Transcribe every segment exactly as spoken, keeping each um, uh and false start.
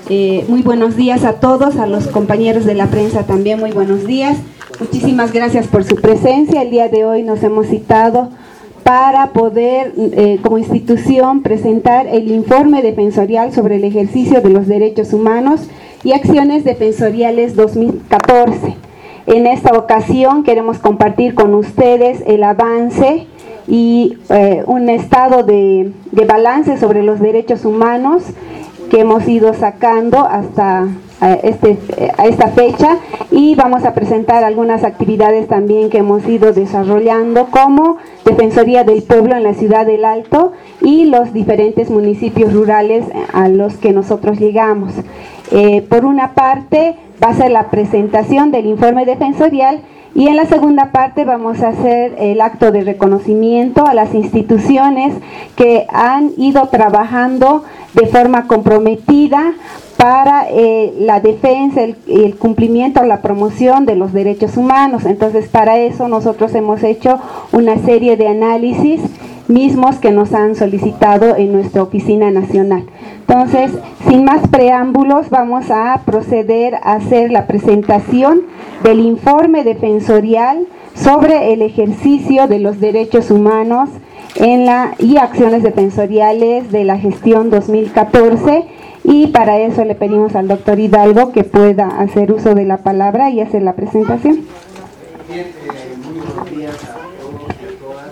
Eh, muy buenos días a todos, a los compañeros de la prensa también, muy buenos días. Muchísimas gracias por su presencia. El día de hoy nos hemos citado para poder, eh, como institución, presentar el informe defensorial sobre el ejercicio de los derechos humanos y acciones defensoriales dos mil catorce. En esta ocasión queremos compartir con ustedes el avance y eh, un estado de, de balance sobre los derechos humanos que hemos ido sacando hasta eh, este, eh, a esta fecha, y vamos a presentar algunas actividades también que hemos ido desarrollando como Defensoría del Pueblo en la Ciudad del Alto y los diferentes municipios rurales a los que nosotros llegamos. Eh, por una parte va a ser la presentación del informe defensorial, y en la segunda parte vamos a hacer el acto de reconocimiento a las instituciones que han ido trabajando de forma comprometida para eh, la defensa, el, el cumplimiento, la promoción de los derechos humanos. Entonces, para eso nosotros hemos hecho una serie de análisis mismos que nos han solicitado en nuestra oficina nacional. Entonces, sin más preámbulos, vamos a proceder a hacer la presentación del informe defensorial sobre el ejercicio de los derechos humanos en la, y acciones defensoriales de la gestión dos mil catorce, y para eso le pedimos al doctor Hidalgo que pueda hacer uso de la palabra y hacer la presentación. Bien, eh, muy buenos días a todos y a todas.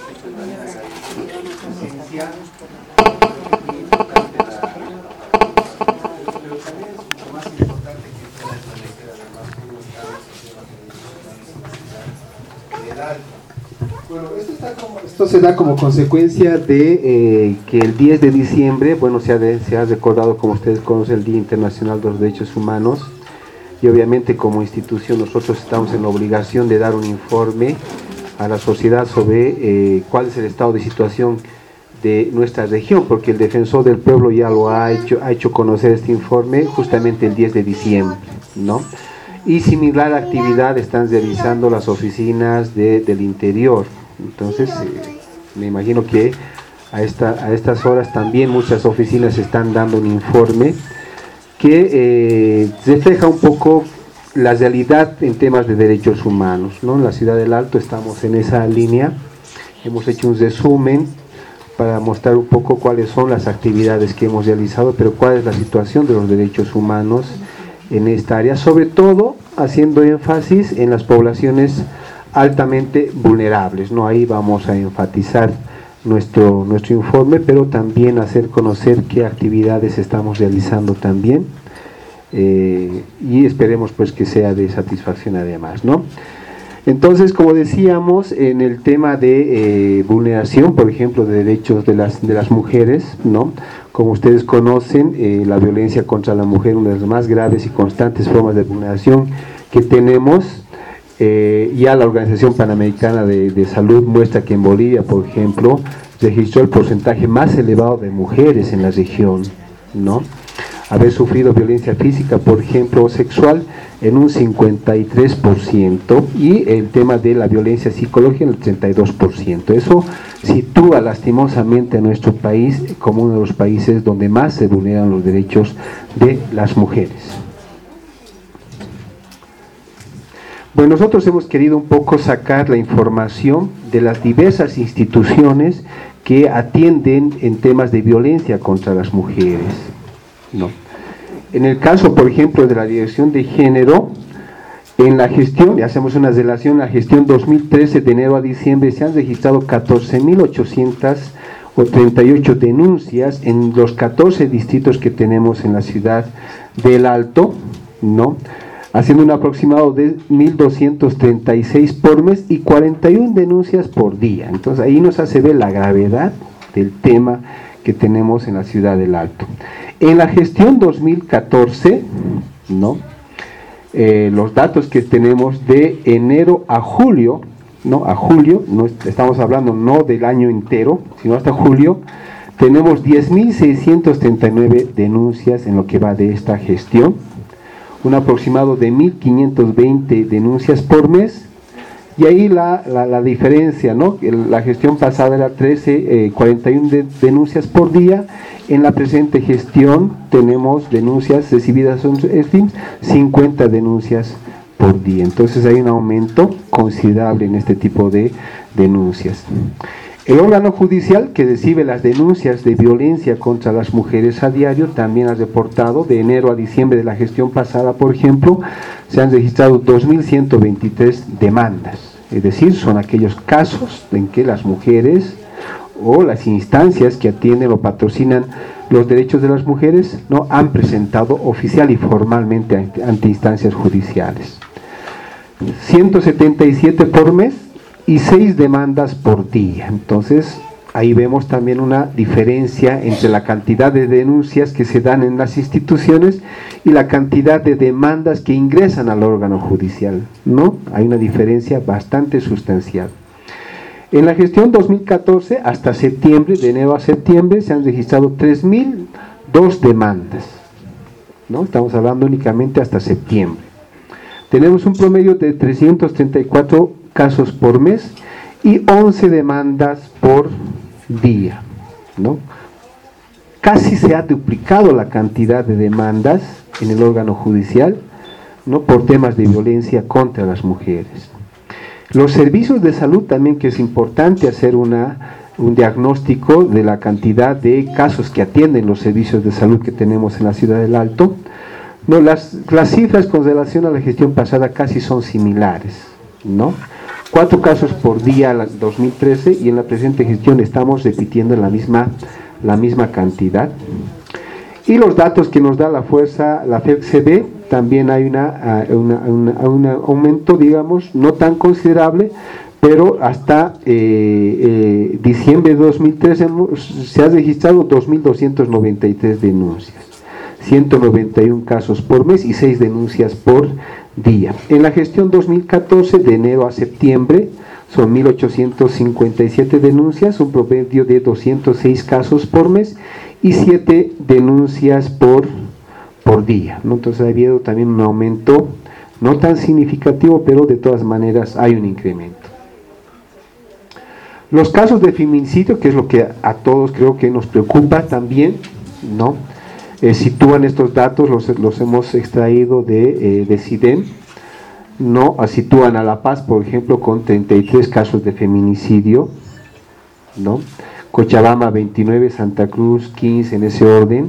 Presencia. Es muy importante la pero también es lo más importante que pueda establecer además cómo están los sistemas de derechos humanos en la ciudad. Bueno, esto, está como, esto se da como consecuencia de eh, que el diez de diciembre, bueno, se ha, de, se ha recordado, como ustedes conocen, el Día Internacional de los Derechos Humanos, y obviamente como institución nosotros estamos en la obligación de dar un informe a la sociedad sobre eh, cuál es el estado de situación de nuestra región, porque el Defensor del Pueblo ya lo ha hecho, ha hecho conocer este informe justamente el diez de diciembre, ¿no? Y similar actividad están realizando las oficinas de, del interior. Entonces, eh, me imagino que a, esta, a estas horas también muchas oficinas están dando un informe que eh, refleja un poco la realidad en temas de derechos humanos, ¿no? En la Ciudad del Alto estamos en esa línea. Hemos hecho un resumen para mostrar un poco cuáles son las actividades que hemos realizado, pero cuál es la situación de los derechos humanos en esta área, sobre todo haciendo énfasis en las poblaciones altamente vulnerables, ¿no? Ahí vamos a enfatizar nuestro, nuestro informe, pero también hacer conocer qué actividades estamos realizando también, eh, y esperemos pues que sea de satisfacción además, ¿no? Entonces, como decíamos, en el tema de eh, vulneración, por ejemplo, de derechos de las, de las mujeres, ¿no? Como ustedes conocen, eh, la violencia contra la mujer, una de las más graves y constantes formas de vulneración que tenemos. Eh, ya la Organización Panamericana de, de Salud muestra que en Bolivia, por ejemplo, registró el porcentaje más elevado de mujeres en la región, ¿no? Haber sufrido violencia física, por ejemplo, o sexual, en un cincuenta y tres por ciento, y el tema de la violencia psicológica en el treinta y dos por ciento. Eso sitúa lastimosamente a nuestro país como uno de los países donde más se vulneran los derechos de las mujeres. Bueno, nosotros hemos querido un poco sacar la información de las diversas instituciones que atienden en temas de violencia contra las mujeres, ¿no? En el caso, por ejemplo, de la Dirección de Género, en la gestión, y hacemos una relación, la gestión dos mil trece de enero a diciembre se han registrado catorce mil ochocientas treinta y ocho denuncias en los catorce distritos que tenemos en la Ciudad del Alto, ¿no? Haciendo un aproximado de mil doscientos treinta y seis por mes y cuarenta y una denuncias por día. Entonces ahí nos hace ver la gravedad del tema que tenemos en la Ciudad del Alto. En la gestión dos mil catorce, ¿no? Eh, los datos que tenemos de enero a julio, ¿no? A julio, no estamos hablando no del año entero, sino hasta julio, tenemos diez mil seiscientas treinta y nueve denuncias en lo que va de esta gestión, un aproximado de mil quinientas veinte denuncias por mes Y ahí la, la, la diferencia, ¿no? La gestión pasada era trece, eh, cuarenta y una de, denuncias por día. En la presente gestión tenemos denuncias recibidas en S F I M S, cincuenta denuncias por día. Entonces hay un aumento considerable en este tipo de denuncias. El órgano judicial que recibe las denuncias de violencia contra las mujeres a diario también ha reportado, de enero a diciembre de la gestión pasada, por ejemplo, se han registrado dos mil ciento veintitrés demandas. Es decir, son aquellos casos en que las mujeres o las instancias que atienden o patrocinan los derechos de las mujeres no han presentado oficial y formalmente ante, ante instancias judiciales. ciento setenta y siete por mes y seis demandas por día. Entonces, ahí vemos también una diferencia entre la cantidad de denuncias que se dan en las instituciones y la cantidad de demandas que ingresan al órgano judicial, ¿no? Hay una diferencia bastante sustancial. En la gestión dos mil catorce hasta septiembre, de enero a septiembre, se han registrado tres mil dos demandas, ¿no? Estamos hablando únicamente hasta septiembre. Tenemos un promedio de trescientos treinta y cuatro casos por mes y once demandas por día, ¿no? Casi se ha duplicado la cantidad de demandas en el órgano judicial, ¿no? Por temas de violencia contra las mujeres. Los servicios de salud también, que es importante hacer una, un diagnóstico de la cantidad de casos que atienden los servicios de salud que tenemos en la ciudad del Alto. No, las, las cifras con relación a la gestión pasada casi son similares, ¿no? Cuatro casos por día en dos mil trece y en la presente gestión estamos repitiendo la misma, la misma cantidad. Y los datos que nos da la fuerza, la F E C B, también hay una, una, una, un aumento, digamos, no tan considerable, pero hasta eh, eh, diciembre de dos mil trece se han registrado dos mil doscientas noventa y tres denuncias, ciento noventa y uno casos por mes y seis denuncias por día. En la gestión dos mil catorce, de enero a septiembre, son mil ochocientas cincuenta y siete denuncias, un promedio de doscientos seis casos por mes y siete denuncias por, por día, ¿no? Entonces ha habido también un aumento no tan significativo, pero de todas maneras hay un incremento. Los casos de feminicidio, que es lo que a todos creo que nos preocupa también, ¿no? Eh, sitúan estos datos, los, los hemos extraído de, eh, de SIDEN, ¿no? Sitúan a La Paz, por ejemplo, con treinta y tres casos de feminicidio, ¿no? Cochabamba veintinueve, Santa Cruz quince, en ese orden,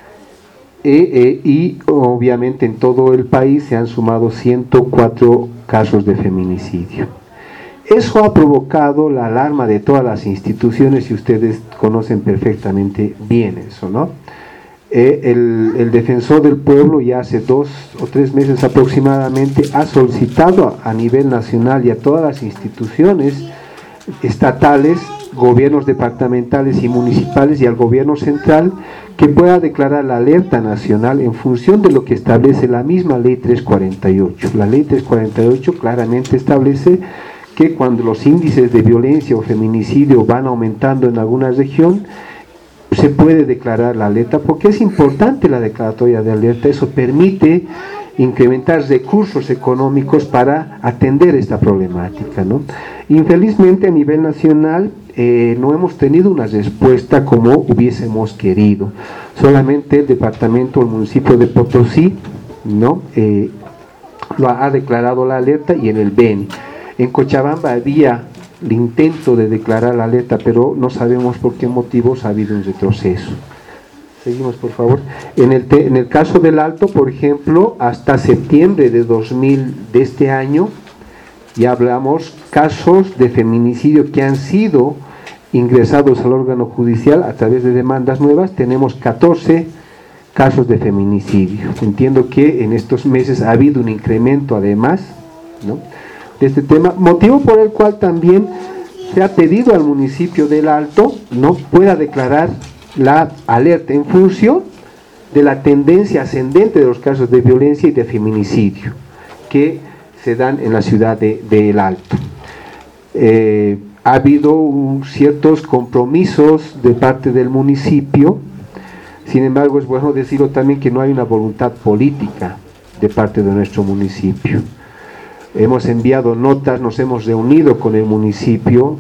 eh, eh, y obviamente en todo el país se han sumado ciento cuatro casos de feminicidio. Eso ha provocado la alarma de todas las instituciones y ustedes conocen perfectamente bien eso, ¿no? Eh, el, el defensor del pueblo ya hace dos o tres meses aproximadamente ha solicitado a, a nivel nacional y a todas las instituciones estatales, gobiernos departamentales y municipales y al gobierno central que pueda declarar la alerta nacional en función de lo que establece la misma ley trescientos cuarenta y ocho. La ley trescientos cuarenta y ocho claramente establece que cuando los índices de violencia o feminicidio van aumentando en alguna región, se puede declarar la alerta, porque es importante la declaratoria de alerta. Eso permite incrementar recursos económicos para atender esta problemática, ¿no? Infelizmente a nivel nacional eh, no hemos tenido una respuesta como hubiésemos querido. Solamente el departamento, el municipio de Potosí, ¿no? Eh, lo ha, ha declarado la alerta, y en el Beni. En Cochabamba había el intento de declarar la alerta, pero no sabemos por qué motivos ha habido un retroceso. Seguimos, por favor. En el, te, en el caso del Alto, por ejemplo, hasta septiembre de dos mil de este año, ya hablamos casos de feminicidio que han sido ingresados al órgano judicial a través de demandas nuevas. Tenemos catorce casos de feminicidio. Entiendo que en estos meses ha habido un incremento además, ¿no?, de este tema, motivo por el cual también se ha pedido al municipio del Alto, ¿no?, pueda declarar la alerta en función de la tendencia ascendente de los casos de violencia y de feminicidio que se dan en la ciudad de, de El Alto. Eh, ha habido un, ciertos compromisos de parte del municipio. Sin embargo, es bueno decirlo también que no hay una voluntad política de parte de nuestro municipio. hemos enviado notas, nos hemos reunido con el municipio.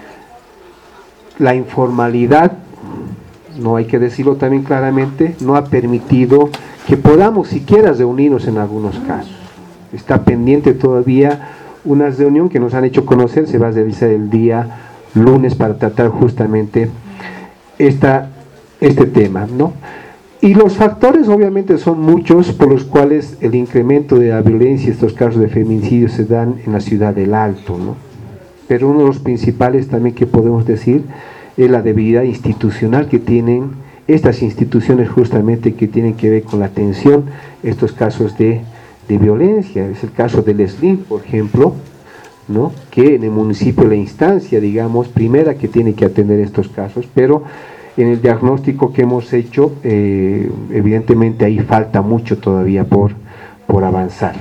La informalidad, no hay que decirlo también claramente, no ha permitido que podamos siquiera reunirnos en algunos casos. Está pendiente todavía una reunión que nos han hecho conocer, se va a realizar el día lunes para tratar justamente esta, este tema, ¿no? Y los factores obviamente son muchos por los cuales el incremento de la violencia, estos casos de feminicidio se dan en la ciudad del Alto, ¿no? Pero uno de los principales también que podemos decir es la debilidad institucional que tienen estas instituciones justamente que tienen que ver con la atención a estos casos de, de violencia. Es el caso del S L I M, por ejemplo, ¿no? Que en el municipio la instancia, digamos, primera que tiene que atender estos casos, pero en el diagnóstico que hemos hecho, eh, evidentemente ahí falta mucho todavía por, por avanzar.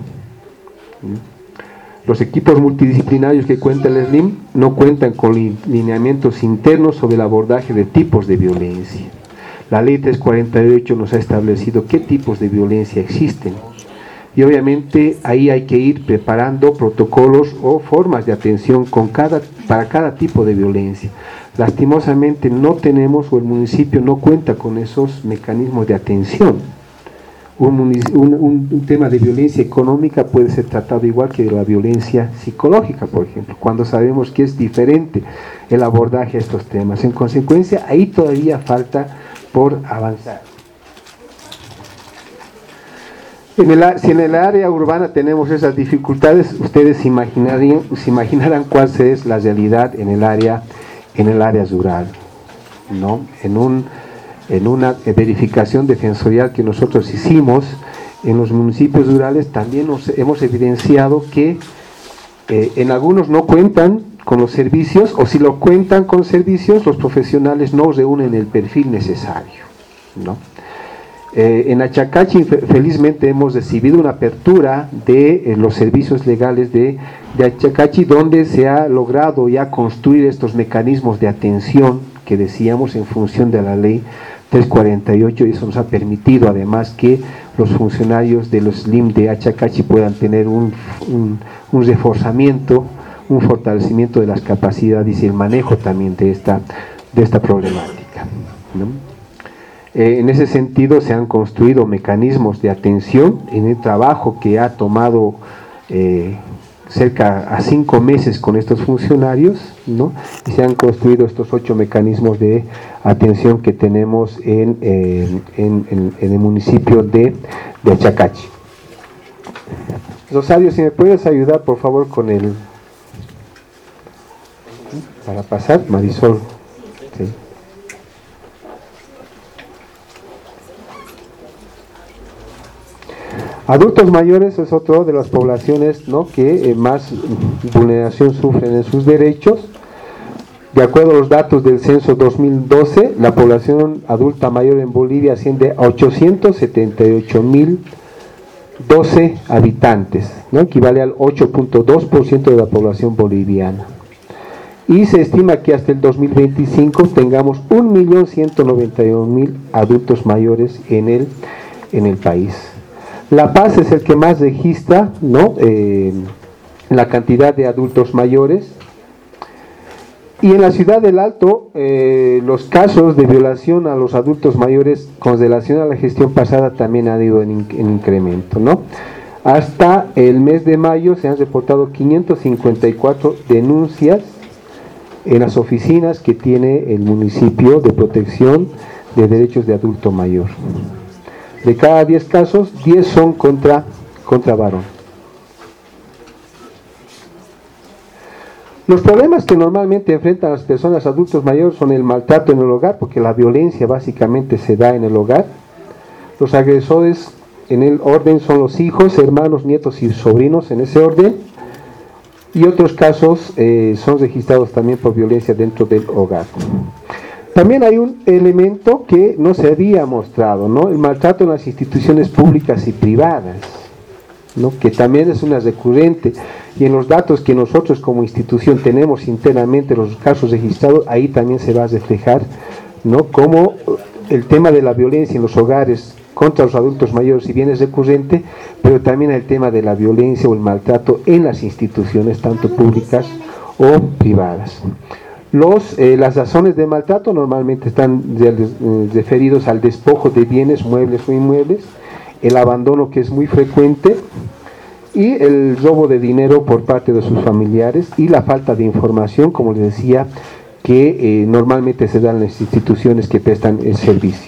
Los equipos multidisciplinarios que cuenta el S L I M no cuentan con lineamientos internos sobre el abordaje de tipos de violencia. La ley trescientos cuarenta y ocho nos ha establecido qué tipos de violencia existen. Y obviamente ahí hay que ir preparando protocolos o formas de atención con cada, para cada tipo de violencia. Lastimosamente no tenemos, o el municipio no cuenta con esos mecanismos de atención. Un, un, un tema de violencia económica puede ser tratado igual que de la violencia psicológica, por ejemplo, cuando sabemos que es diferente el abordaje a estos temas. En consecuencia, ahí todavía falta por avanzar. En el, si en el área urbana tenemos esas dificultades, ustedes se imaginarían, se imaginarán cuál es la realidad en el área, en el área rural, ¿no? En un en una verificación defensorial que nosotros hicimos en los municipios rurales, también nos hemos evidenciado que eh, en algunos no cuentan con los servicios, o si lo cuentan con servicios, los profesionales no reúnen el perfil necesario, ¿no? Eh, en Achacachi, felizmente, hemos recibido una apertura de eh, los servicios legales de, de Achacachi, donde se ha logrado ya construir estos mecanismos de atención que decíamos en función de la ley trescientos cuarenta y ocho, y eso nos ha permitido además que los funcionarios de los S L I M de Achacachi puedan tener un, un, un reforzamiento, un fortalecimiento de las capacidades y el manejo también de esta, de esta problemática, ¿no? Eh, en ese sentido se han construido mecanismos de atención en el trabajo que ha tomado eh, cerca a cinco meses con estos funcionarios, ¿no? Y se han construido estos ocho mecanismos de atención que tenemos en, eh, en, en, en el municipio de, de Achacachi. Rosario, si me puedes ayudar por favor con el, para pasar, Marisol. Sí. Adultos mayores es otro de las poblaciones, ¿no?, que eh, más vulneración sufren en sus derechos. De acuerdo a los datos del censo dos mil doce, la población adulta mayor en Bolivia asciende a ochocientos setenta y ocho mil doce habitantes, ¿no?, equivale al ocho punto dos por ciento de la población boliviana. Y se estima que hasta el dos mil veinticinco tengamos un millón ciento noventa y uno mil adultos mayores en el, en el país. La Paz es el que más registra, ¿no?, eh, la cantidad de adultos mayores. Y en la ciudad del Alto, eh, los casos de violación a los adultos mayores con relación a la gestión pasada también han ido en, en incremento, ¿no? Hasta el mes de mayo se han reportado quinientas cincuenta y cuatro denuncias en las oficinas que tiene el municipio de protección de derechos de adulto mayor. De cada diez casos, diez son contra, contra varón. Los problemas que normalmente enfrentan las personas adultos mayores son el maltrato en el hogar, porque la violencia básicamente se da en el hogar. Los agresores en el orden son los hijos, hermanos, nietos y sobrinos, en ese orden. Y otros casos eh, son registrados también por violencia dentro del hogar. También hay un elemento que no se había mostrado, ¿no?, el maltrato en las instituciones públicas y privadas, ¿no?, que también es una recurrente, y en los datos que nosotros como institución tenemos internamente, los casos registrados, ahí también se va a reflejar, ¿no?, cómo el tema de la violencia en los hogares contra los adultos mayores, si bien es recurrente, pero también el tema de la violencia o el maltrato en las instituciones, tanto públicas o privadas. Los, eh, las razones de maltrato normalmente están eh, referidos al despojo de bienes, muebles o inmuebles, el abandono, que es muy frecuente, y el robo de dinero por parte de sus familiares, y la falta de información, como les decía, que eh, normalmente se dan en las instituciones que prestan el servicio.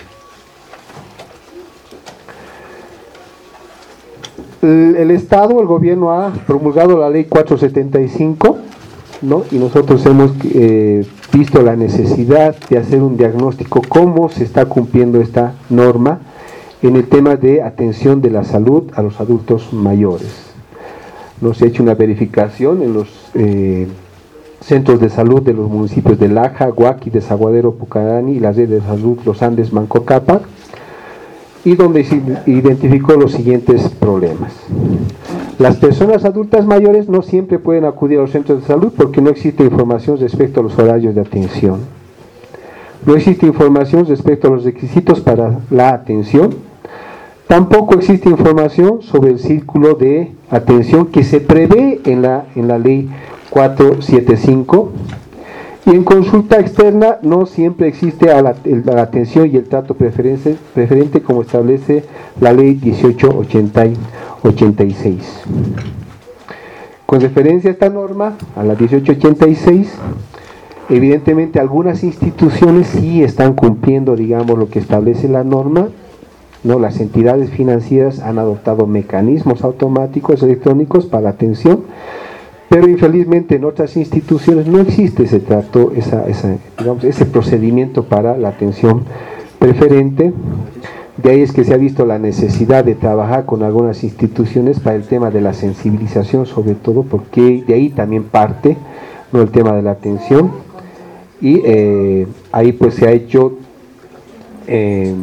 El, el Estado, el gobierno ha promulgado la ley cuatrocientos setenta y cinco, ¿no? Y nosotros hemos eh, visto la necesidad de hacer un diagnóstico cómo se está cumpliendo esta norma en el tema de atención de la salud a los adultos mayores. Nos ha hecho una verificación en los eh, centros de salud de los municipios de Laja, Huaki, Desaguadero, Pucarani y la red de salud Los Andes, Manco Cápac, y donde se identificó los siguientes problemas. Las personas adultas mayores no siempre pueden acudir a los centros de salud porque no existe información respecto a los horarios de atención. No existe información respecto a los requisitos para la atención. Tampoco existe información sobre el círculo de atención que se prevé en la, en la ley cuatrocientos setenta y cinco. Y en consulta externa no siempre existe a la, la atención y el trato preferente, preferente como establece la ley dieciocho ochenta y seis. Con referencia a esta norma, a la dieciocho ochenta y seis, evidentemente algunas instituciones sí están cumpliendo, digamos, lo que establece la norma, ¿no? Las entidades financieras han adoptado mecanismos automáticos electrónicos para la atención, pero infelizmente en otras instituciones no existe ese trato, esa, esa, digamos, ese procedimiento para la atención preferente. De ahí es que se ha visto la necesidad de trabajar con algunas instituciones para el tema de la sensibilización, sobre todo, porque de ahí también parte, ¿no?, el tema de la atención. Y eh, ahí pues se ha hecho, eh,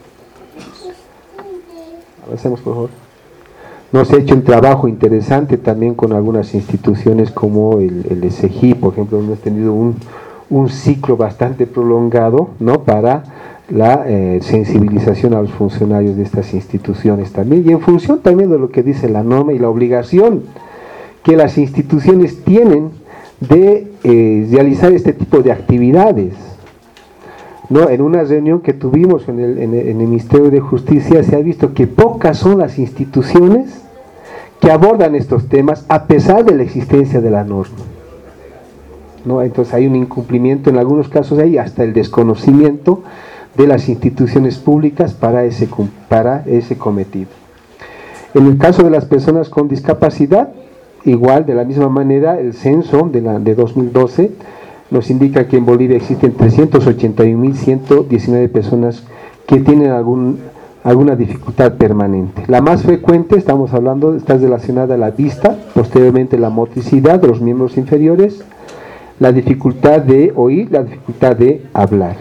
avancemos por favor. Nos ha hecho un trabajo interesante también con algunas instituciones como el, el S G I, por ejemplo. Hemos tenido un, un ciclo bastante prolongado, ¿no?, para la eh, sensibilización a los funcionarios de estas instituciones también, y en función también de lo que dice la norma y la obligación que las instituciones tienen de eh, realizar este tipo de actividades, ¿no? En una reunión que tuvimos en el, en, el, en el Ministerio de Justicia se ha visto que pocas son las instituciones que abordan estos temas a pesar de la existencia de la norma, ¿no? Entonces hay un incumplimiento, en algunos casos hay hasta el desconocimiento de las instituciones públicas para ese, para ese cometido. En el caso de las personas con discapacidad, igual, de la misma manera, el censo de, la, de dos mil doce nos indica que en Bolivia existen trescientos ochenta y un mil ciento diecinueve personas que tienen algún, alguna dificultad permanente. La más frecuente, estamos hablando, está relacionada a la vista, posteriormente la motricidad de los miembros inferiores, la dificultad de oír, la dificultad de hablar.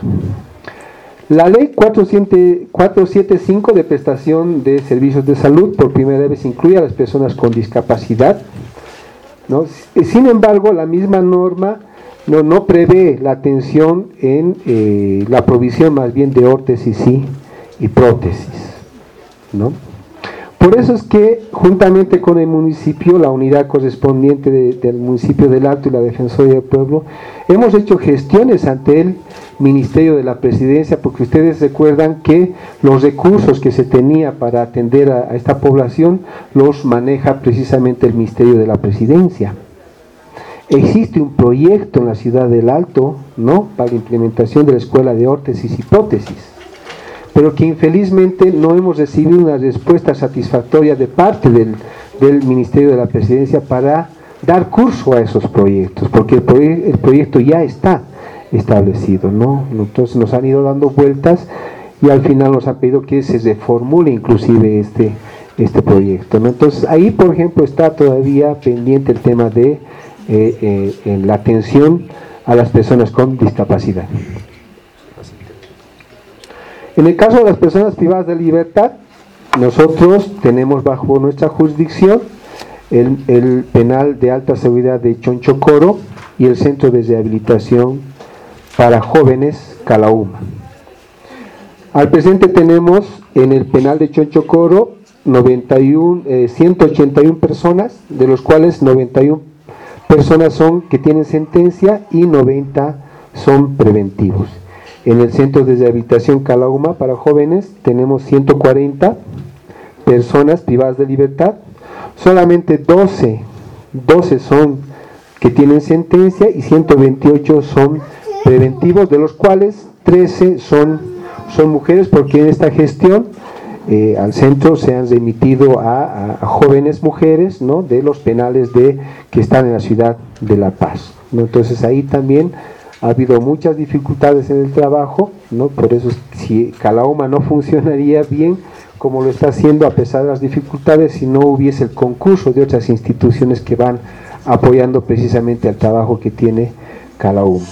La ley cuatrocientos setenta y cinco de prestación de servicios de salud por primera vez incluye a las personas con discapacidad, ¿no? Sin embargo, la misma norma no, no prevé la atención en eh, la provisión más bien de órtesis y, y prótesis, ¿no? Por eso es que juntamente con el municipio, la unidad correspondiente de, del municipio del Alto y la Defensoría del Pueblo, hemos hecho gestiones ante el Ministerio de la Presidencia, porque ustedes recuerdan que los recursos que se tenía para atender a, a esta población los maneja precisamente el Ministerio de la Presidencia. Existe un proyecto en la ciudad del Alto, ¿no?, para la implementación de la escuela de órtesis y prótesis, pero que infelizmente no hemos recibido una respuesta satisfactoria de parte del, del Ministerio de la Presidencia para dar curso a esos proyectos, porque el, proye el proyecto ya está establecido, ¿no? Entonces nos han ido dando vueltas y al final nos han pedido que se reformule inclusive este, este proyecto, ¿no? Entonces ahí, por ejemplo, está todavía pendiente el tema de eh, eh, la atención a las personas con discapacidad. En el caso de las personas privadas de libertad, nosotros tenemos bajo nuestra jurisdicción el, el penal de alta seguridad de Chonchocoro y el centro de rehabilitación para jóvenes Calauma. Al presente tenemos en el penal de Chonchocoro noventa y uno, eh, ciento ochenta y una personas, de los cuales noventa y una personas son que tienen sentencia y noventa son preventivos. En el centro de rehabilitación Calauma para jóvenes tenemos ciento cuarenta personas privadas de libertad, solamente doce, doce son que tienen sentencia y ciento veintiocho son preventivos, de los cuales trece son, son mujeres, porque en esta gestión eh, al centro se han remitido a, a, a jóvenes mujeres, ¿no?, de los penales de, que están en la ciudad de La Paz, ¿no? Entonces ahí también ha habido muchas dificultades en el trabajo, ¿no? Por eso si Calauma no funcionaría bien como lo está haciendo a pesar de las dificultades, si no hubiese el concurso de otras instituciones que van apoyando precisamente al trabajo que tiene Calauma.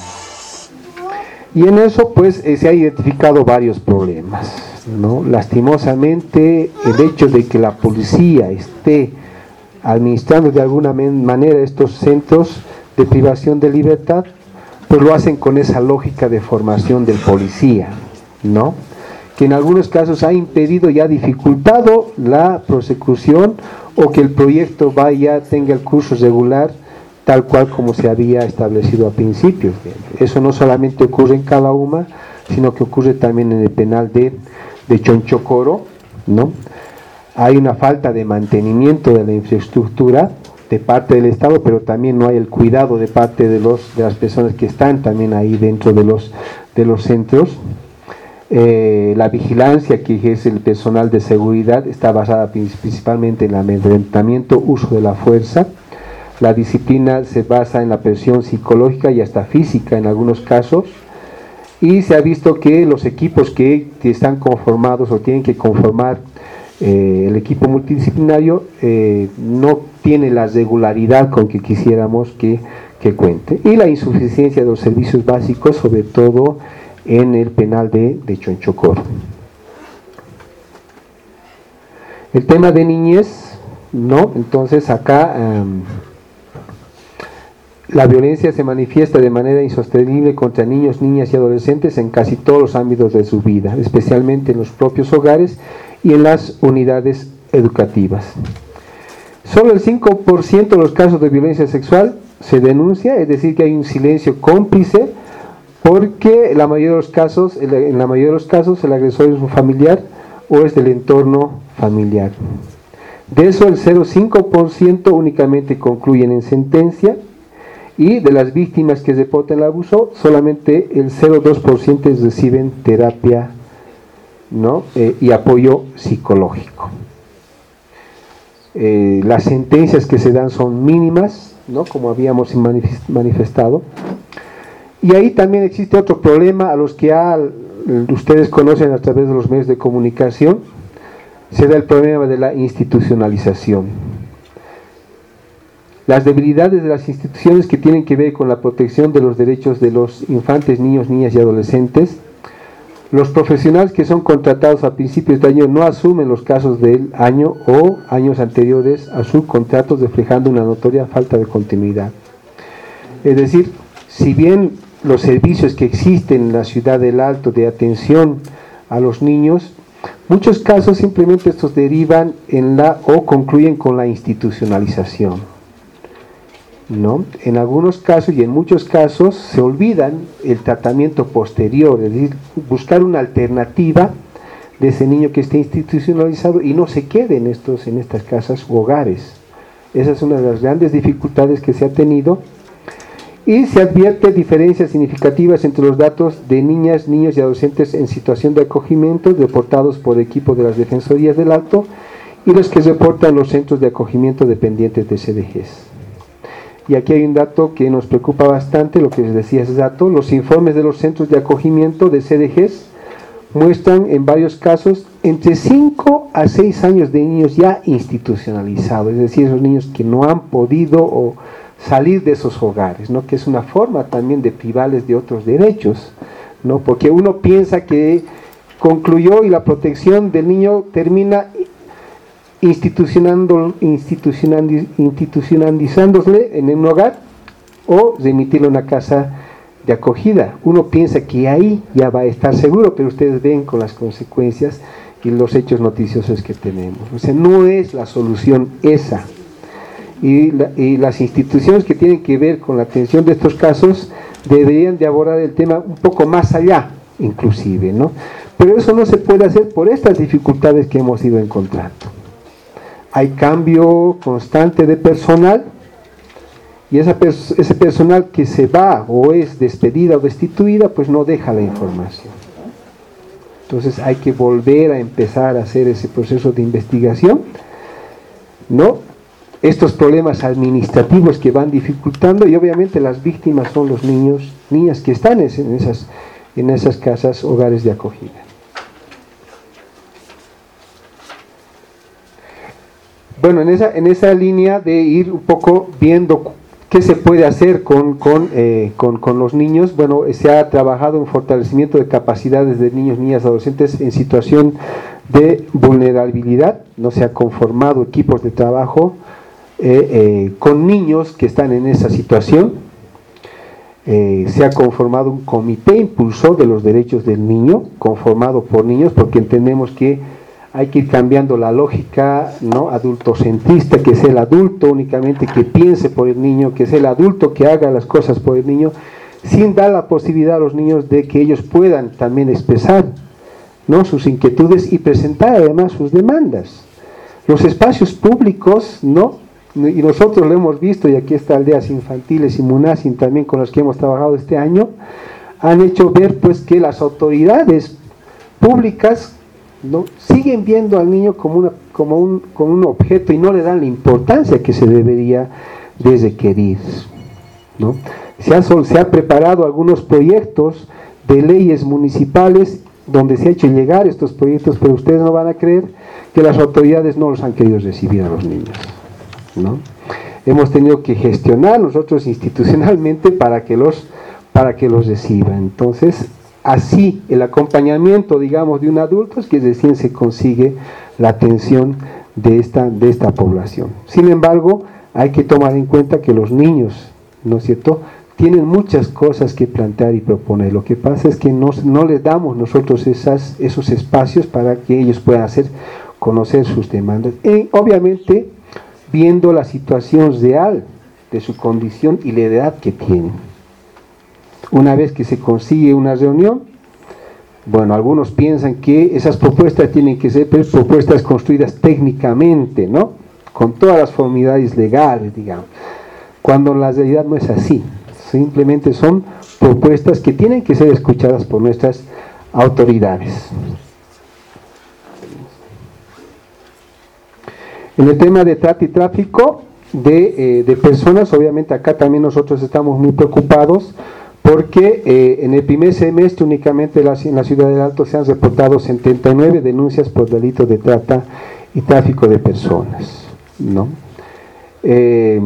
Y en eso pues eh, se han identificado varios problemas, ¿no? Lastimosamente el hecho de que la policía esté administrando de alguna manera estos centros de privación de libertad, pues lo hacen con esa lógica de formación del policía, ¿no?, que en algunos casos ha impedido y ha dificultado la prosecución, o que el proyecto vaya, tenga el curso regular tal cual como se había establecido a principios. Eso no solamente ocurre en Calauma, sino que ocurre también en el penal de, de Chonchocoro, ¿no? Hay una falta de mantenimiento de la infraestructura de parte del Estado, pero también no hay el cuidado de parte de, los, de las personas que están también ahí dentro de los, de los centros. Eh, la vigilancia que ejerce el personal de seguridad está basada principalmente en el amedrentamiento, uso de la fuerza. La disciplina se basa en la presión psicológica y hasta física en algunos casos, y se ha visto que los equipos que, que están conformados o tienen que conformar eh, el equipo multidisciplinario eh, no tiene la regularidad con que quisiéramos que, que cuente, y la insuficiencia de los servicios básicos, sobre todo en el penal de, de Chonchocoro. El tema de niñez, ¿no? Entonces acá um, la violencia se manifiesta de manera insostenible contra niños, niñas y adolescentes en casi todos los ámbitos de su vida, especialmente en los propios hogares y en las unidades educativas. Solo el cinco por ciento de los casos de violencia sexual se denuncia, es decir, que hay un silencio cómplice, porque en la mayoría de los casos, en la mayoría de los casos el agresor es un familiar o es del entorno familiar. De eso el cero coma cinco por ciento únicamente concluyen en sentencia, y de las víctimas que reportan el abuso, solamente el cero coma dos por ciento reciben terapia, ¿no?, eh, y apoyo psicológico. Eh, las sentencias que se dan son mínimas, ¿no?, como habíamos manifestado. Y ahí también existe otro problema a los que ha, ustedes conocen a través de los medios de comunicación. Se da el problema de la institucionalización. Las debilidades de las instituciones que tienen que ver con la protección de los derechos de los infantes, niños, niñas y adolescentes. Los profesionales que son contratados a principios de año no asumen los casos del año o años anteriores a sus contratos, reflejando una notoria falta de continuidad. Es decir, si bien los servicios que existen en la ciudad del Alto de atención a los niños, muchos casos simplemente estos derivan en la o concluyen con la institucionalización, ¿no? En algunos casos y en muchos casos se olvidan el tratamiento posterior, es decir, buscar una alternativa de ese niño que esté institucionalizado y no se quede en, estos, en estas casas u hogares. Esa es una de las grandes dificultades que se ha tenido. Y se advierte diferencias significativas entre los datos de niñas, niños y adolescentes en situación de acogimiento reportados por equipos de las Defensorías del Alto y los que reportan los centros de acogimiento dependientes de C D Gs. Y aquí hay un dato que nos preocupa bastante, lo que les decía ese dato: los informes de los centros de acogimiento de C D Gs muestran en varios casos entre cinco a seis años de niños ya institucionalizados, es decir, esos niños que no han podido o salir de esos hogares, ¿no?, que es una forma también de privarles de otros derechos, ¿no?, porque uno piensa que concluyó y la protección del niño termina institucionando, institucionalizándole en un hogar o remitirlo a una casa de acogida. Uno piensa que ahí ya va a estar seguro, pero ustedes ven con las consecuencias y los hechos noticiosos que tenemos. O sea, no es la solución esa. Y, la, y las instituciones que tienen que ver con la atención de estos casos deberían de abordar el tema un poco más allá, inclusive, ¿no? Pero eso no se puede hacer por estas dificultades que hemos ido encontrando. Hay cambio constante de personal, y esa pers ese personal que se va o es despedida o destituida, pues no deja la información. Entonces hay que volver a empezar a hacer ese proceso de investigación, ¿no? Estos problemas administrativos que van dificultando, y obviamente las víctimas son los niños, niñas que están en esas, en esas casas, hogares de acogida. Bueno, en esa, en esa línea de ir un poco viendo qué se puede hacer con, con, eh, con, con los niños, bueno, se ha trabajado en fortalecimiento de capacidades de niños, niñas, adolescentes en situación de vulnerabilidad, no se ha conformado equipos de trabajo eh, eh, con niños que están en esa situación, eh, se ha conformado un comité impulsor de los derechos del niño, conformado por niños, porque entendemos que hay que ir cambiando la lógica, ¿no?, adultocentrista, que es el adulto únicamente que piense por el niño, que es el adulto que haga las cosas por el niño, sin dar la posibilidad a los niños de que ellos puedan también expresar, ¿no?, sus inquietudes y presentar además sus demandas. Los espacios públicos, ¿no?, y nosotros lo hemos visto, y aquí está Aldeas Infantiles y Munasin también con los que hemos trabajado este año, han hecho ver pues que las autoridades públicas, ¿no?, siguen viendo al niño como, una, como, un, como un objeto y no le dan la importancia que se debería de requerir, ¿no? Se ha, se ha preparado algunos proyectos de leyes municipales donde se ha hecho llegar estos proyectos, pero ustedes no van a creer que las autoridades no los han querido recibir a los niños, ¿no? Hemos tenido que gestionar nosotros institucionalmente para que los, para que los reciban. Entonces, así, el acompañamiento, digamos, de un adulto es que recién se consigue la atención de esta, de esta población. Sin embargo, hay que tomar en cuenta que los niños, ¿no es cierto?, tienen muchas cosas que plantear y proponer. Lo que pasa es que no, no les damos nosotros esas, esos espacios para que ellos puedan hacer conocer sus demandas. Y obviamente, viendo la situación real de su condición y la edad que tienen. Una vez que se consigue una reunión, bueno, algunos piensan que esas propuestas tienen que ser propuestas construidas técnicamente, ¿no?, con todas las formalidades legales, digamos, cuando la realidad no es así. Simplemente son propuestas que tienen que ser escuchadas por nuestras autoridades. En el tema de trata y tráfico de, eh, de personas, obviamente acá también nosotros estamos muy preocupados, porque eh, en el primer semestre únicamente la, en la ciudad del Alto se han reportado setenta y nueve denuncias por delitos de trata y tráfico de personas, ¿no? Eh,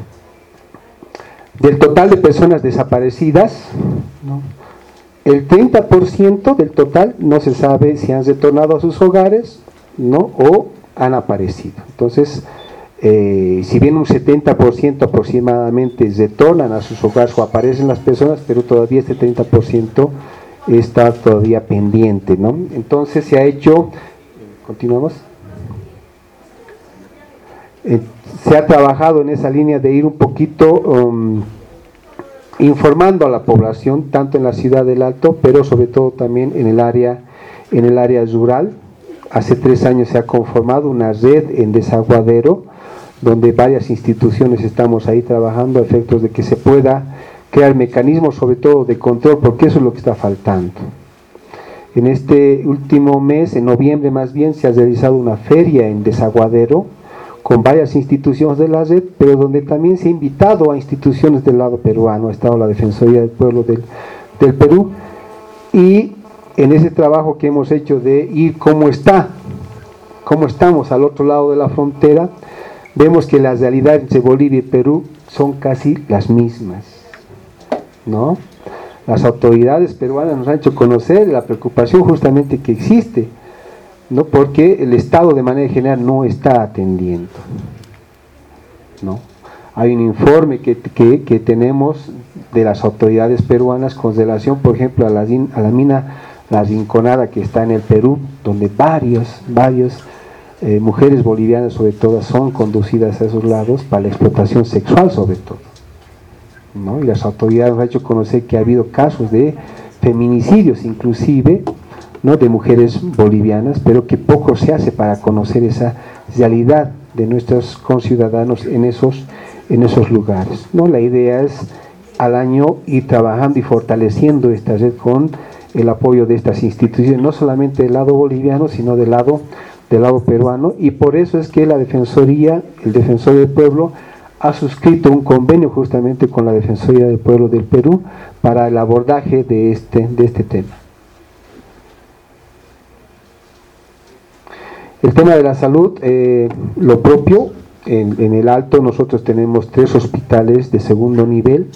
del total de personas desaparecidas, ¿no?, el treinta por ciento del total no se sabe si han retornado a sus hogares, ¿no?, o han aparecido. Entonces, Eh, si bien un setenta por ciento aproximadamente retornan a sus hogares o aparecen las personas, pero todavía este treinta por ciento está todavía pendiente, ¿no? Entonces se ha hecho, continuamos, eh, se ha trabajado en esa línea de ir un poquito um, informando a la población, tanto en la ciudad del Alto, pero sobre todo también en el área, en el área rural. Hace tres años se ha conformado una red en Desaguadero, donde varias instituciones estamos ahí trabajando a efectos de que se pueda crear mecanismos sobre todo de control, porque eso es lo que está faltando. En este último mes, en noviembre más bien, se ha realizado una feria en Desaguadero con varias instituciones de la red, pero donde también se ha invitado a instituciones del lado peruano. Ha estado la Defensoría del Pueblo del, del Perú, y en ese trabajo que hemos hecho de ir cómo está, cómo estamos al otro lado de la frontera, vemos que las realidades entre Bolivia y Perú son casi las mismas, ¿no? Las autoridades peruanas nos han hecho conocer la preocupación justamente que existe, ¿no?, porque el Estado de manera general no está atendiendo, ¿no? Hay un informe que, que, que tenemos de las autoridades peruanas con relación, por ejemplo, a la, a la mina La Rinconada, que está en el Perú, donde varios, varios eh, mujeres bolivianas sobre todo son conducidas a esos lados para la explotación sexual sobre todo, ¿no? Y las autoridades han hecho conocer que ha habido casos de feminicidios inclusive, ¿no?, de mujeres bolivianas, pero que poco se hace para conocer esa realidad de nuestros conciudadanos en esos, en esos lugares, ¿no? La idea es al año ir trabajando y fortaleciendo esta red con el apoyo de estas instituciones, no solamente del lado boliviano, sino del lado, del lado peruano, y por eso es que la Defensoría, el Defensor del Pueblo, ha suscrito un convenio justamente con la Defensoría del Pueblo del Perú para el abordaje de este, de este tema. El tema de la salud, eh, lo propio, en, en el Alto nosotros tenemos tres hospitales de segundo nivel.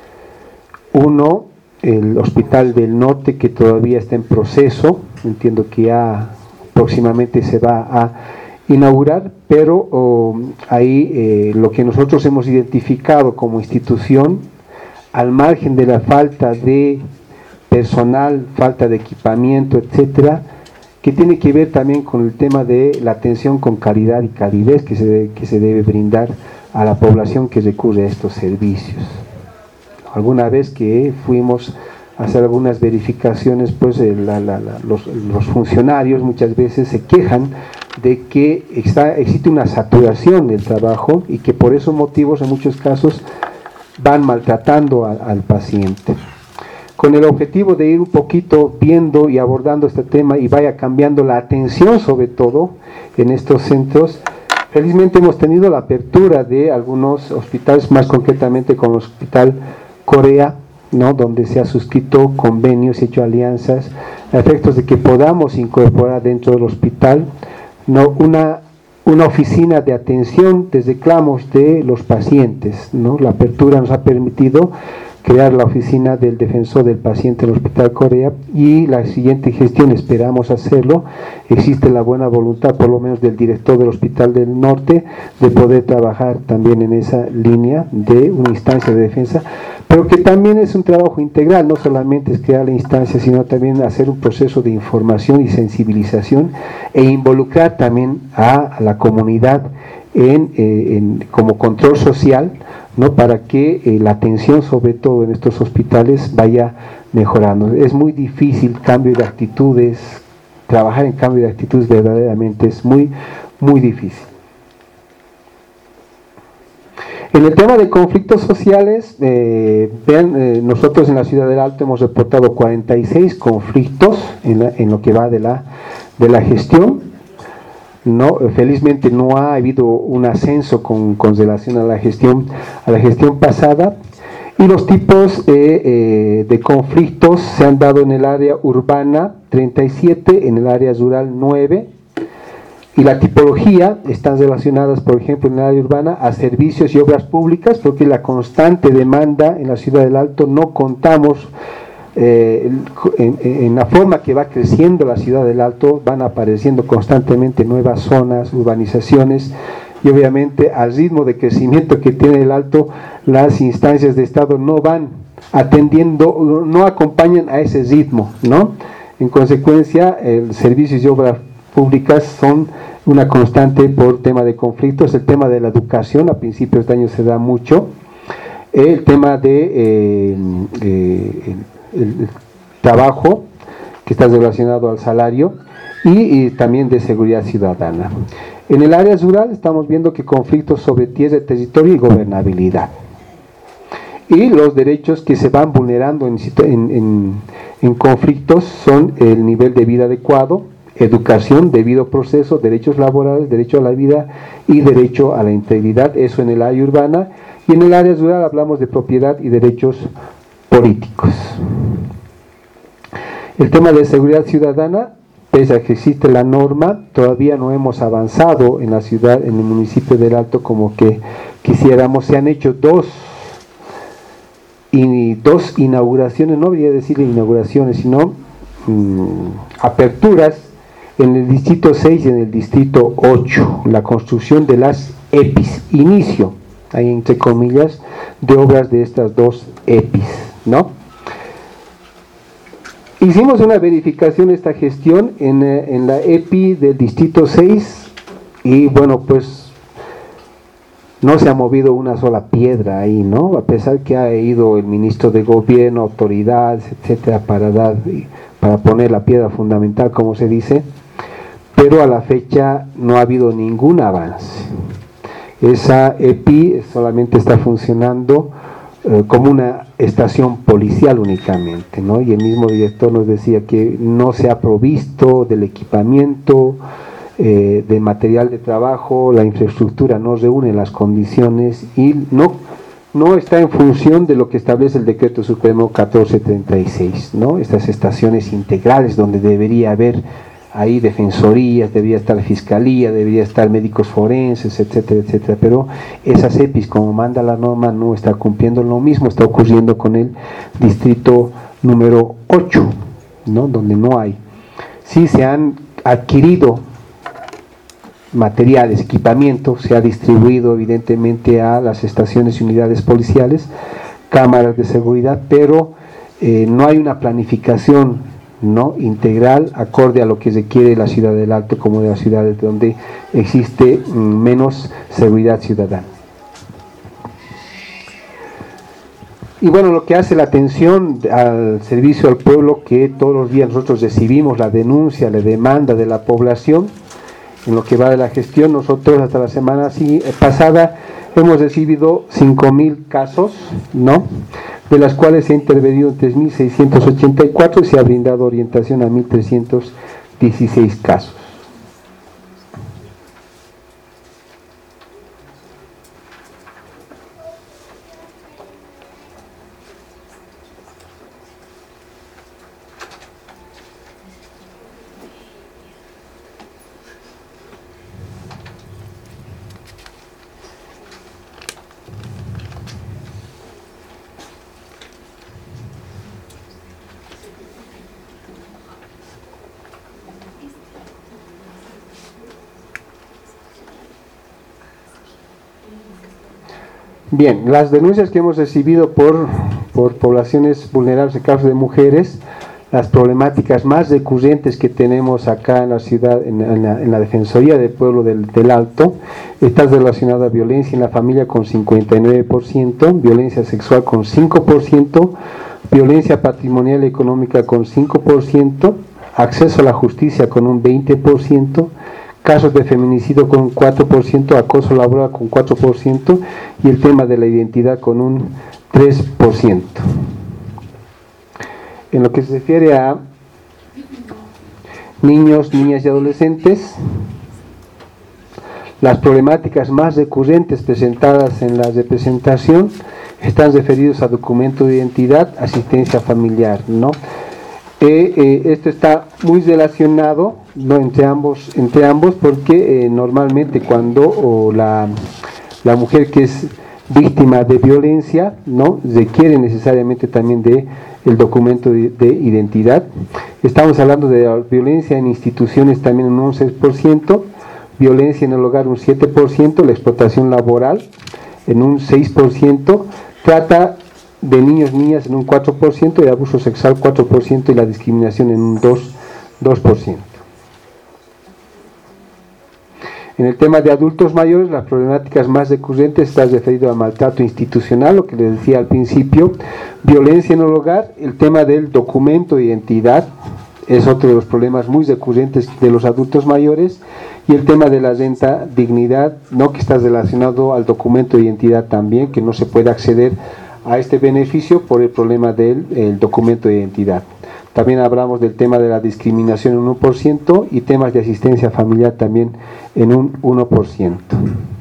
Uno, el Hospital del Norte, que todavía está en proceso, entiendo que ya próximamente se va a inaugurar, pero oh, ahí eh, lo que nosotros hemos identificado como institución, al margen de la falta de personal, falta de equipamiento, etcétera, que tiene que ver también con el tema de la atención con calidad y calidez que se debe, que se debe brindar a la población que recurre a estos servicios. Alguna vez que fuimos a hacer algunas verificaciones, pues eh, la, la, la, los, los funcionarios muchas veces se quejan de que está, existe una saturación del trabajo y que por esos motivos en muchos casos van maltratando a, al paciente. Con el objetivo de ir un poquito viendo y abordando este tema y vaya cambiando la atención sobre todo en estos centros, felizmente hemos tenido la apertura de algunos hospitales, más concretamente con el Hospital Corea, ¿no?, donde se ha suscrito convenios, hecho alianzas, a efectos de que podamos incorporar dentro del hospital, ¿no?, una, una oficina de atención de reclamos de los pacientes, ¿no? La apertura nos ha permitido crear la oficina del defensor del paciente en el Hospital Corea, y la siguiente gestión esperamos hacerlo. Existe la buena voluntad, por lo menos del director del Hospital del Norte, de poder trabajar también en esa línea de una instancia de defensa, pero que también es un trabajo integral, no solamente es crear la instancia, sino también hacer un proceso de información y sensibilización e involucrar también a la comunidad en, eh, en como control social, ¿no?, para que eh, la atención sobre todo en estos hospitales vaya mejorando. Es muy difícil cambio de actitudes, trabajar en cambio de actitudes verdaderamente es muy, muy difícil. En el tema de conflictos sociales, eh, vean, eh, nosotros en la Ciudad del Alto hemos reportado cuarenta y seis conflictos en, la, en lo que va de la, de la gestión. No, felizmente no ha habido un ascenso con, con relación a la gestión a la gestión pasada, y los tipos eh, eh, de conflictos se han dado en el área urbana treinta y siete, en el área rural nueve, y la tipología están relacionadas, por ejemplo, en el área urbana a servicios y obras públicas, porque la constante demanda en la Ciudad del Alto no contamos. Eh, en, en la forma que va creciendo la Ciudad del Alto, van apareciendo constantemente nuevas zonas, urbanizaciones, y obviamente al ritmo de crecimiento que tiene el Alto, las instancias de Estado no van atendiendo, no acompañan a ese ritmo, ¿no? En consecuencia, el servicios y obras públicas son una constante por tema de conflictos. El tema de la educación a principios de año se da mucho, el tema de eh, eh, el, el trabajo que está relacionado al salario, y, y también de seguridad ciudadana. En el área rural estamos viendo que conflictos sobre tierra, territorio y gobernabilidad, y los derechos que se van vulnerando en, en, en, en conflictos son el nivel de vida adecuado, educación, debido proceso, derechos laborales, derecho a la vida y derecho a la integridad. Eso en el área urbana. Y en el área rural hablamos de propiedad y derechos políticos. El tema de seguridad ciudadana, pese a que existe la norma, todavía no hemos avanzado en la ciudad, en el municipio del Alto como que quisiéramos. Se han hecho dos y dos inauguraciones, no voy a decir inauguraciones, sino mmm, aperturas en el distrito seis y en el distrito ocho, la construcción de las E P Is, inicio, ahí entre comillas, de obras de estas dos E P Is, ¿no? Hicimos una verificación de esta gestión en, en la E P I del Distrito seis y bueno, pues no se ha movido una sola piedra ahí, ¿no? A pesar que ha ido el ministro de gobierno, autoridades, etcétera, para dar, para poner la piedra fundamental, como se dice, pero a la fecha no ha habido ningún avance. Esa E P I solamente está funcionando eh, como una estación policial únicamente, ¿no? Y el mismo director nos decía que no se ha provisto del equipamiento, Eh, de material de trabajo, la infraestructura no reúne las condiciones y no, no está en función de lo que establece el Decreto Supremo catorce treinta y seis, ¿no? Estas estaciones integrales donde debería haber ahí defensorías, debería estar fiscalía, debería estar médicos forenses, etcétera, etcétera, pero esas E P Is, como manda la norma, no está cumpliendo. Lo mismo está ocurriendo con el distrito número ocho, ¿no? Donde no hay. Sí se han adquirido materiales, equipamiento, se ha distribuido evidentemente a las estaciones y unidades policiales, cámaras de seguridad, pero eh, no hay una planificación, ¿no?, integral acorde a lo que requiere la ciudad del Alto como de las ciudades donde existe mm, menos seguridad ciudadana. Y bueno, lo que hace la atención al servicio al pueblo, que todos los días nosotros recibimos la denuncia, la demanda de la población. En lo que va de la gestión, nosotros hasta la semana pasada hemos recibido cinco mil casos, ¿no?, de las cuales se ha intervenido en tres mil seiscientos ochenta y cuatro y se ha brindado orientación a mil trescientos dieciséis casos. Bien, las denuncias que hemos recibido por, por poblaciones vulnerables en caso de mujeres, las problemáticas más recurrentes que tenemos acá en la ciudad, en, en, la, en la Defensoría del Pueblo del, del Alto, está relacionada a violencia en la familia con cincuenta y nueve por ciento, violencia sexual con cinco por ciento, violencia patrimonial y económica con cinco por ciento, acceso a la justicia con un veinte por ciento, casos de feminicidio con un cuatro por ciento, acoso laboral con cuatro por ciento y el tema de la identidad con un tres por ciento. En lo que se refiere a niños, niñas y adolescentes, las problemáticas más recurrentes presentadas en la representación están referidos a documento de identidad, asistencia familiar, ¿no? Eh, eh, esto está muy relacionado, ¿no?, entre ambos, entre ambos porque eh, normalmente cuando oh, la, la mujer que es víctima de violencia, ¿no?, requiere necesariamente también de el documento de, de identidad. Estamos hablando de la violencia en instituciones también un once por ciento, violencia en el hogar un siete por ciento, la explotación laboral en un seis por ciento, trata de niños, niñas en un cuatro por ciento, y abuso sexual cuatro por ciento y la discriminación en un dos por ciento. En el tema de adultos mayores, las problemáticas más recurrentes están referidas al maltrato institucional, lo que les decía al principio, violencia en el hogar, el tema del documento de identidad es otro de los problemas muy recurrentes de los adultos mayores, y el tema de la renta dignidad, ¿no?, que está relacionado al documento de identidad también, que no se puede acceder a este beneficio por el problema del el documento de identidad. También hablamos del tema de la discriminación en un uno por ciento y temas de asistencia familiar también en un uno por ciento.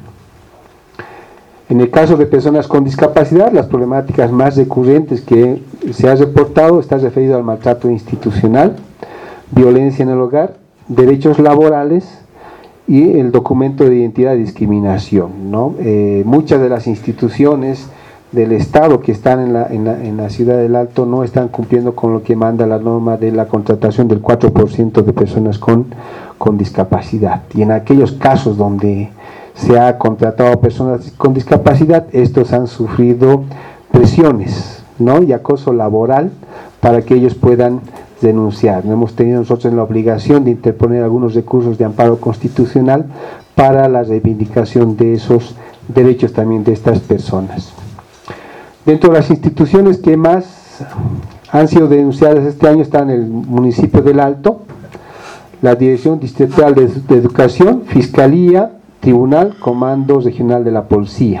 En el caso de personas con discapacidad, las problemáticas más recurrentes que se ha reportado están referidas al maltrato institucional, violencia en el hogar, derechos laborales y el documento de identidad y discriminación, ¿no? Eh, muchas de las instituciones del Estado que están en la, en, la, en la ciudad del Alto no están cumpliendo con lo que manda la norma de la contratación del cuatro por ciento de personas con, con discapacidad, y en aquellos casos donde se ha contratado a personas con discapacidad, estos han sufrido presiones, ¿no?, y acoso laboral para que ellos puedan denunciar. Hemos tenido nosotros la obligación de interponer algunos recursos de amparo constitucional para la reivindicación de esos derechos también de estas personas. Dentro de las instituciones que más han sido denunciadas este año están el municipio del Alto, la Dirección Distrital de, de Educación, Fiscalía, Tribunal, Comando Regional de la Policía.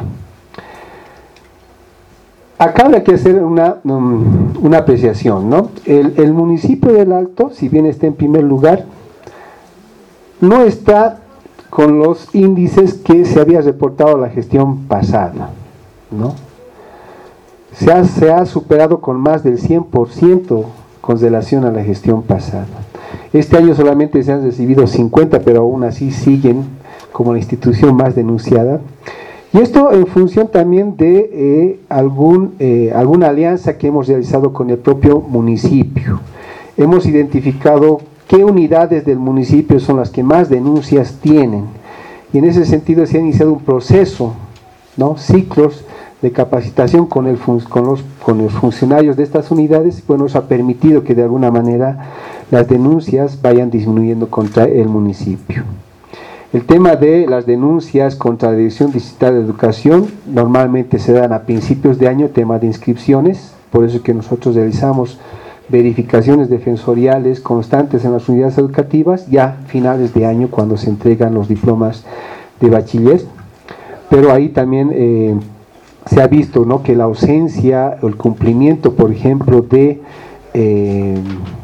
Acá habrá que hacer una, um, una apreciación, ¿no? El, el municipio del Alto, si bien está en primer lugar, no está con los índices que se había reportado la gestión pasada, ¿no? Se ha, se ha superado con más del cien por ciento con relación a la gestión pasada. Este año solamente se han recibido cincuenta, pero aún así siguen como la institución más denunciada. Y esto en función también de eh, algún, eh, alguna alianza que hemos realizado con el propio municipio. Hemos identificado qué unidades del municipio son las que más denuncias tienen. Y en ese sentido se ha iniciado un proceso, ¿no?, ciclos de capacitación con, el fun con, los, con los funcionarios de estas unidades. Bueno, eso ha permitido que de alguna manera las denuncias vayan disminuyendo contra el municipio. El tema de las denuncias contra la Dirección Distrital de Educación normalmente se dan a principios de año, tema de inscripciones, por eso es que nosotros realizamos verificaciones defensoriales constantes en las unidades educativas, ya finales de año cuando se entregan los diplomas de bachiller, pero ahí también eh, se ha visto, ¿no?, que la ausencia o el cumplimiento, por ejemplo, de, eh,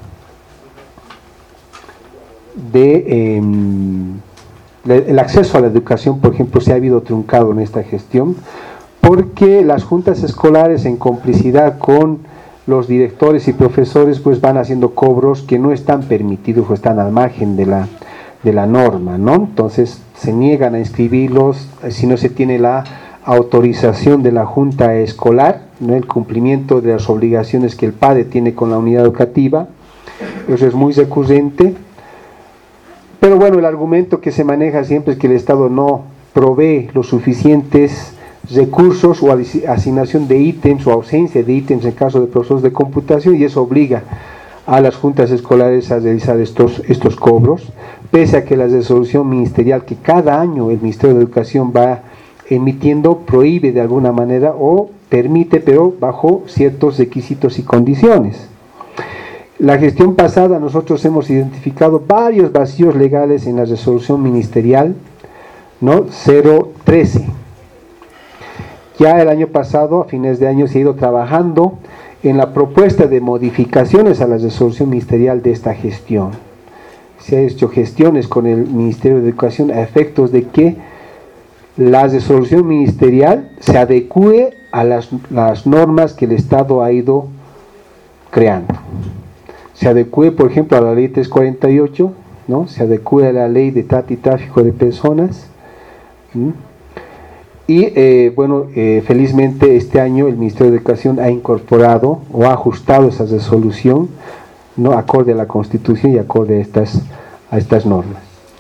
de eh, el acceso a la educación, por ejemplo, se ha habido truncado en esta gestión, porque las juntas escolares, en complicidad con los directores y profesores, pues van haciendo cobros que no están permitidos o están al margen de la, de la norma, ¿no? Entonces se niegan a inscribirlos si no se tiene la autorización de la junta escolar, ¿no?, el cumplimiento de las obligaciones que el padre tiene con la unidad educativa. Eso es muy recurrente. Pero bueno, el argumento que se maneja siempre es que el Estado no provee los suficientes recursos o asignación de ítems o ausencia de ítems en caso de procesos de computación, y eso obliga a las juntas escolares a realizar estos, estos cobros, pese a que la resolución ministerial que cada año el Ministerio de Educación va emitiendo prohíbe de alguna manera o permite, pero bajo ciertos requisitos y condiciones. La gestión pasada nosotros hemos identificado varios vacíos legales en la resolución ministerial, ¿no?, cero trece. Ya el año pasado, a fines de año, se ha ido trabajando en la propuesta de modificaciones a la resolución ministerial de esta gestión. Se ha hecho gestiones con el Ministerio de Educación a efectos de que la resolución ministerial se adecúe a las, las normas que el Estado ha ido creando. Se adecúe, por ejemplo, a la ley trescientos cuarenta y ocho, ¿no?, se adecúe a la ley de trata y tráfico de personas. ¿Mm? Y eh, bueno, eh, felizmente este año el Ministerio de Educación ha incorporado o ha ajustado esa resolución, ¿no?, acorde a la Constitución y acorde a estas, a estas normas.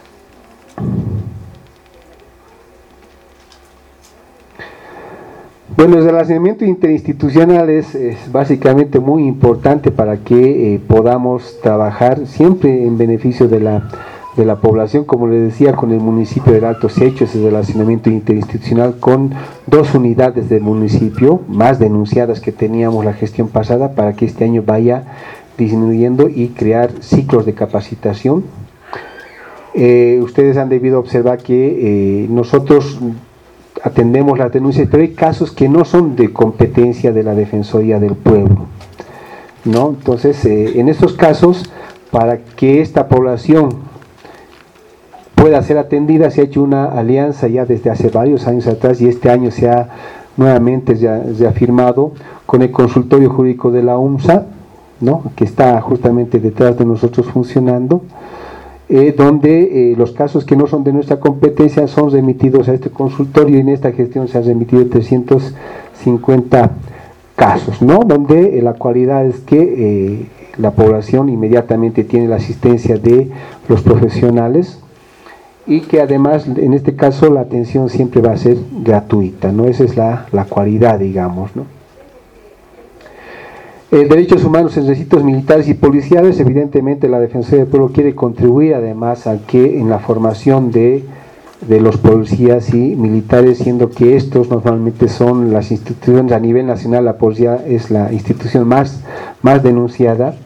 Bueno, el relacionamiento interinstitucional es, es básicamente muy importante para que eh, podamos trabajar siempre en beneficio de la, de la población. Como les decía, con el municipio del Alto se ha hecho ese relacionamiento interinstitucional con dos unidades del municipio, más denunciadas que teníamos la gestión pasada, para que este año vaya disminuyendo y crear ciclos de capacitación. Eh, ustedes han debido observar que eh, nosotros atendemos las denuncias, pero hay casos que no son de competencia de la Defensoría del Pueblo, ¿no? Entonces, eh, en estos casos, para que esta población pueda ser atendida, se ha hecho una alianza ya desde hace varios años atrás, y este año se ha nuevamente reafirmado con el consultorio jurídico de la UMSA, ¿no?, que está justamente detrás de nosotros funcionando, Eh, donde eh, los casos que no son de nuestra competencia son remitidos a este consultorio, y en esta gestión se han remitido trescientos cincuenta casos, ¿no?, donde eh, la cualidad es que eh, la población inmediatamente tiene la asistencia de los profesionales y que además en este caso la atención siempre va a ser gratuita, ¿no? Esa es la, la cualidad, digamos, ¿no? Eh, derechos humanos en recintos militares y policiales. Evidentemente la Defensoría del Pueblo quiere contribuir además a que en la formación de, de los policías y militares, siendo que estos normalmente son las instituciones a nivel nacional. La policía es la institución más, más denunciada.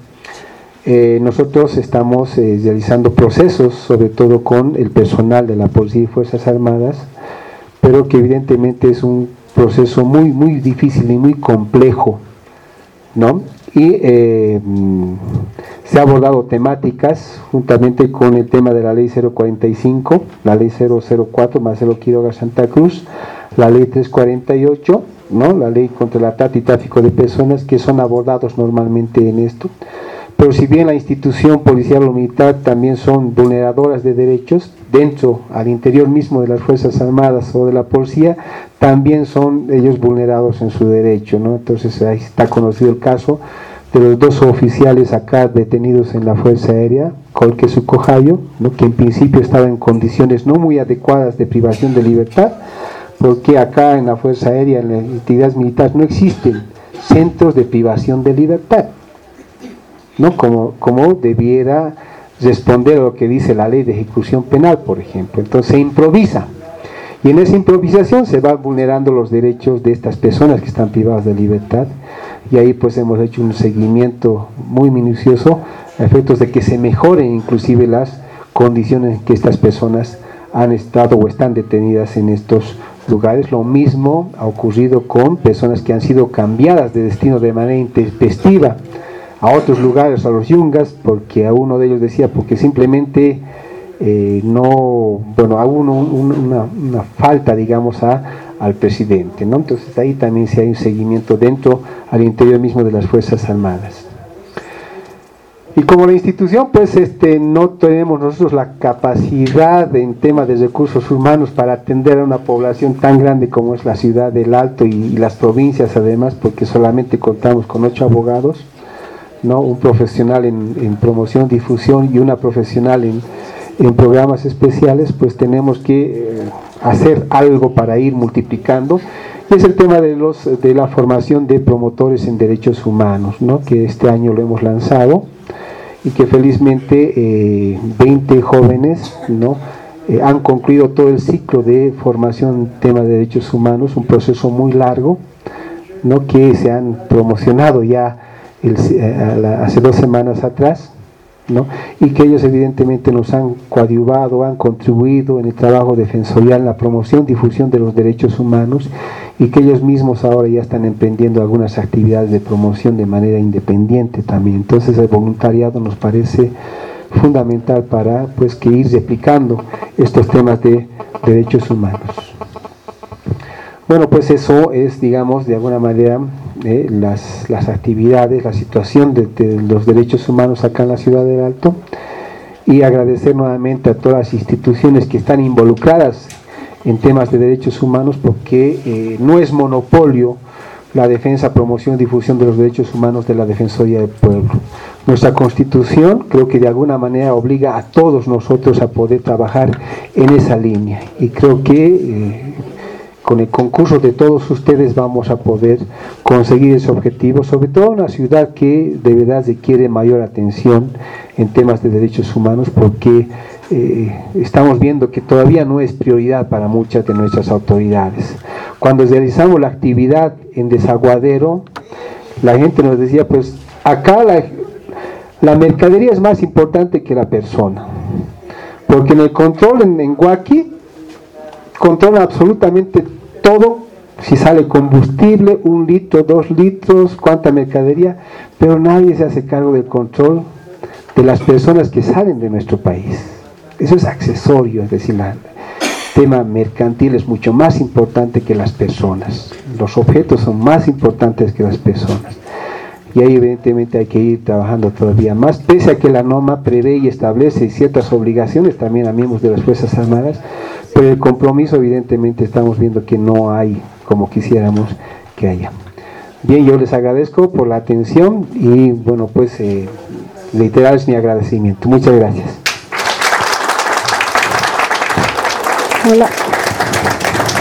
Eh, nosotros estamos eh, realizando procesos, sobre todo con el personal de la Policía y Fuerzas Armadas, pero que evidentemente es un proceso muy, muy difícil y muy complejo, ¿no? Y eh, se ha abordado temáticas juntamente con el tema de la ley cero cuarenta y cinco, la ley cero cero cuatro, Marcelo Quiroga Santa Cruz, la ley trescientos cuarenta y ocho, ¿no? La ley contra la trata y tráfico de personas, que son abordados normalmente en esto. Pero si bien la institución policial o militar también son vulneradoras de derechos, dentro, al interior mismo de las Fuerzas Armadas o de la policía, también son ellos vulnerados en su derecho, ¿no? Entonces ahí está conocido el caso de los dos oficiales acá detenidos en la Fuerza Aérea, Colque Sucojayo, ¿no? Que en principio estaba en condiciones no muy adecuadas de privación de libertad, porque acá en la Fuerza Aérea, en las entidades militares, no existen centros de privación de libertad, ¿no? Como, como debiera responder a lo que dice la ley de ejecución penal, por ejemplo. Entonces se improvisa, y en esa improvisación se van vulnerando los derechos de estas personas que están privadas de libertad, y ahí pues hemos hecho un seguimiento muy minucioso a efectos de que se mejoren inclusive las condiciones en que estas personas han estado o están detenidas en estos lugares. Lo mismo ha ocurrido con personas que han sido cambiadas de destino de manera intempestiva a otros lugares, a los yungas, porque a uno de ellos decía, porque simplemente eh, no, bueno, a uno un, una, una falta, digamos, a, al presidente, ¿no? Entonces ahí también se hay un seguimiento dentro, al interior mismo de las Fuerzas Armadas. Y como la institución, pues este, no tenemos nosotros la capacidad en tema de recursos humanos para atender a una población tan grande como es la ciudad del Alto y, y las provincias además, porque solamente contamos con ocho abogados, ¿no? Un profesional en, en promoción, difusión y una profesional en, en programas especiales. Pues tenemos que eh, hacer algo para ir multiplicando, y es el tema de, los, de la formación de promotores en derechos humanos, ¿no? Que este año lo hemos lanzado y que felizmente eh, veinte jóvenes, ¿no? eh, han concluido todo el ciclo de formación en tema de derechos humanos, un proceso muy largo, ¿no? Que se han promocionado ya El, hace dos semanas atrás, ¿no? Y que ellos evidentemente nos han coadyuvado, han contribuido en el trabajo defensorial, en la promoción, difusión de los derechos humanos, y que ellos mismos ahora ya están emprendiendo algunas actividades de promoción de manera independiente también. Entonces el voluntariado nos parece fundamental para pues que ir replicando estos temas de derechos humanos. Bueno, pues eso es, digamos, de alguna manera eh, las, las actividades, la situación de, de los derechos humanos acá en la ciudad del Alto, y agradecer nuevamente a todas las instituciones que están involucradas en temas de derechos humanos, porque eh, no es monopolio la defensa, promoción y difusión de los derechos humanos de la Defensoría del Pueblo. Nuestra Constitución creo que de alguna manera obliga a todos nosotros a poder trabajar en esa línea, y creo que eh, con el concurso de todos ustedes vamos a poder conseguir ese objetivo, sobre todo en una ciudad que de verdad requiere mayor atención en temas de derechos humanos, porque eh, estamos viendo que todavía no es prioridad para muchas de nuestras autoridades. Cuando realizamos la actividad en Desaguadero, la gente nos decía, pues acá la, la mercadería es más importante que la persona, porque en el control en, en Huaki controlan absolutamente todo, si sale combustible, un litro, dos litros, cuánta mercadería, pero nadie se hace cargo del control de las personas que salen de nuestro país. Eso es accesorio, es decir, el tema mercantil es mucho más importante que las personas. Los objetos son más importantes que las personas. Y ahí evidentemente hay que ir trabajando todavía más, pese a que la norma prevé y establece ciertas obligaciones también a miembros de las Fuerzas Armadas, pero el compromiso evidentemente estamos viendo que no hay como quisiéramos que haya. Bien, yo les agradezco por la atención y bueno, pues eh, reiterarles mi agradecimiento. Muchas gracias. Hola.